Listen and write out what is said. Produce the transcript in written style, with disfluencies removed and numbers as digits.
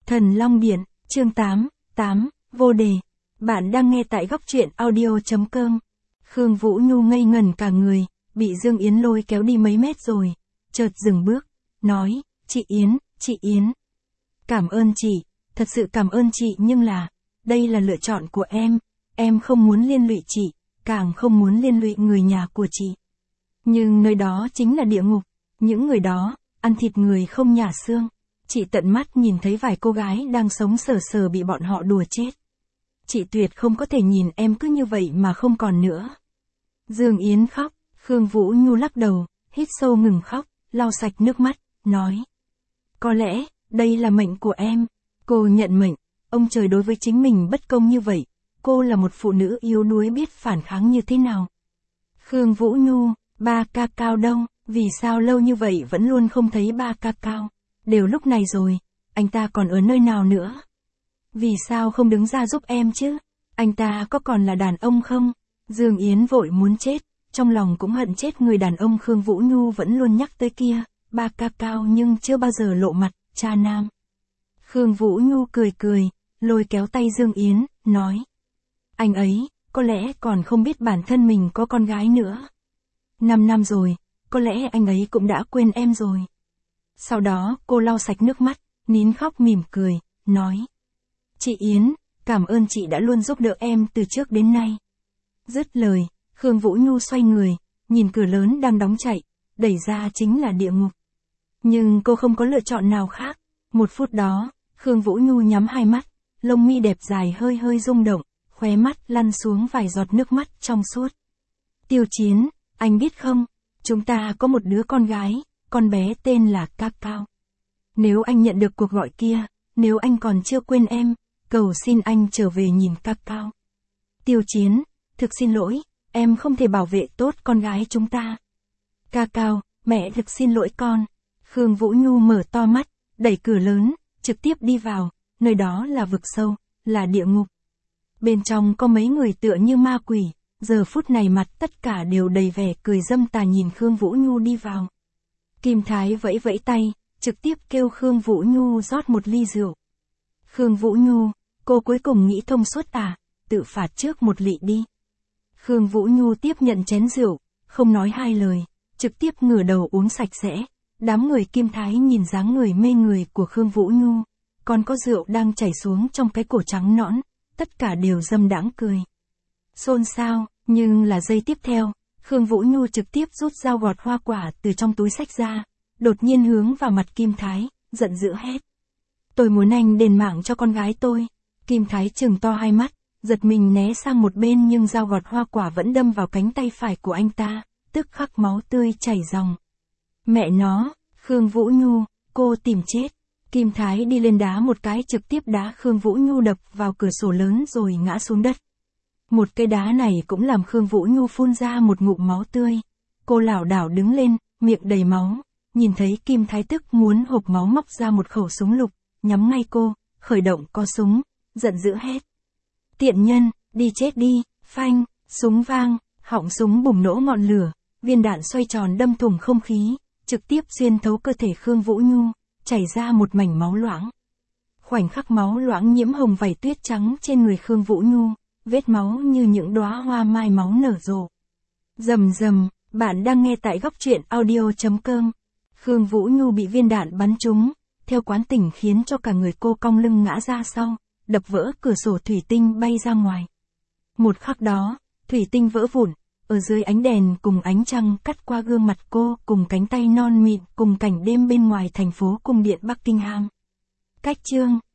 Thần Long Điện, chương 8, vô đề. Bạn đang nghe tại góc truyện audio.com. Khương Vũ Nhu ngây ngẩn cả người, bị Dương Yến lôi kéo đi mấy mét rồi. Chợt dừng bước, nói, chị Yến. Cảm ơn chị, thật sự cảm ơn chị nhưng đây là lựa chọn của em không muốn liên lụy chị, càng không muốn liên lụy người nhà của chị. Nhưng nơi đó chính là địa ngục, những người đó, ăn thịt người không nhả xương. Chị tận mắt nhìn thấy vài cô gái đang sống sờ sờ bị bọn họ đùa chết. Chị tuyệt không có thể nhìn em cứ như vậy mà không còn nữa. Dương Yến khóc, Khương Vũ Nhu lắc đầu, hít sâu ngừng khóc, lau sạch nước mắt, nói. Có lẽ, đây là mệnh của em. Cô nhận mệnh, ông trời đối với chính mình bất công như vậy. Cô là một phụ nữ yếu đuối biết phản kháng như thế nào. Khương Vũ Nhu, ba ca cao đâu, vì sao lâu như vậy vẫn luôn không thấy ba ca cao? Đều lúc này rồi, anh ta còn ở nơi nào nữa? Vì sao không đứng ra giúp em chứ? Anh ta có còn là đàn ông không? Dương Yến vội muốn chết, trong lòng cũng hận chết người đàn ông Khương Vũ Nhu vẫn luôn nhắc tới kia, ba ca cao nhưng chưa bao giờ lộ mặt, cha nam. Khương Vũ Nhu cười, lôi kéo tay Dương Yến, nói. Anh ấy, có lẽ còn không biết bản thân mình có con gái nữa. 5 năm rồi, có lẽ anh ấy cũng đã quên em rồi. Sau đó cô lau sạch nước mắt, nín khóc mỉm cười, nói. Chị Yến, cảm ơn chị đã luôn giúp đỡ em từ trước đến nay. Dứt lời, Khương Vũ Nhu xoay người, nhìn cửa lớn đang đóng chạy, đẩy ra chính là địa ngục. Nhưng cô không có lựa chọn nào khác. Một phút đó, Khương Vũ Nhu nhắm hai mắt, lông mi đẹp dài hơi rung động, khóe mắt lăn xuống vài giọt nước mắt trong suốt. Tiêu Chiến, anh biết không, chúng ta có một đứa con gái, con bé tên là Ca Cao. Nếu anh nhận được cuộc gọi kia, nếu anh còn chưa quên em, cầu xin anh trở về nhìn Ca Cao. Tiêu Chiến, thực xin lỗi, em không thể bảo vệ tốt con gái chúng ta. Ca Cao, mẹ thực xin lỗi con. Khương Vũ Nhu mở to mắt, đẩy cửa lớn, trực tiếp đi vào, nơi đó là vực sâu, là địa ngục. Bên trong có mấy người tựa như ma quỷ, giờ phút này mặt tất cả đều đầy vẻ cười dâm tà nhìn Khương Vũ Nhu đi vào. Kim Thái vẫy vẫy tay, trực tiếp kêu Khương Vũ Nhu rót một ly rượu. Khương Vũ Nhu, cô cuối cùng nghĩ thông suốt tự phạt trước một lị đi. Khương Vũ Nhu tiếp nhận chén rượu, không nói hai lời, trực tiếp ngửa đầu uống sạch sẽ. Đám người Kim Thái nhìn dáng người mê người của Khương Vũ Nhu, còn có rượu đang chảy xuống trong cái cổ trắng nõn, tất cả đều dâm đãng cười. Xôn xao, nhưng là giây tiếp theo, Khương Vũ Nhu trực tiếp rút dao gọt hoa quả từ trong túi xách ra, đột nhiên hướng vào mặt Kim Thái, giận dữ hét. Tôi muốn anh đền mạng cho con gái tôi. Kim Thái trừng to hai mắt, giật mình né sang một bên nhưng dao gọt hoa quả vẫn đâm vào cánh tay phải của anh ta, tức khắc máu tươi chảy ròng. Mẹ nó, Khương Vũ Nhu, cô tìm chết. Kim Thái đi lên đá một cái trực tiếp đá Khương Vũ Nhu đập vào cửa sổ lớn rồi ngã xuống đất. Một cây đá này cũng làm Khương Vũ Nhu phun ra một ngụm máu tươi. Cô lảo đảo đứng lên, miệng đầy máu, nhìn thấy Kim Thái tức muốn hộc máu móc ra một khẩu súng lục, nhắm ngay cô, khởi động co súng, giận dữ hét. Tiện nhân, đi chết đi, phanh, súng vang, họng súng bùng nổ ngọn lửa, viên đạn xoay tròn đâm thủng không khí, trực tiếp xuyên thấu cơ thể Khương Vũ Nhu, chảy ra một mảnh máu loãng. Khoảnh khắc máu loãng nhiễm hồng vảy tuyết trắng trên người Khương Vũ Nhu, vết máu như những đóa hoa mai máu nở rộ. Rầm rầm, bạn đang nghe tại góc truyện audio.com. Khương Vũ Nhu bị viên đạn bắn trúng, theo quán tình khiến cho cả người cô cong lưng ngã ra sau, đập vỡ cửa sổ thủy tinh bay ra ngoài. Một khắc đó, thủy tinh vỡ vụn, ở dưới ánh đèn cùng ánh trăng cắt qua gương mặt cô cùng cánh tay non mịn cùng cảnh đêm bên ngoài thành phố cung điện Buckingham. Cách chương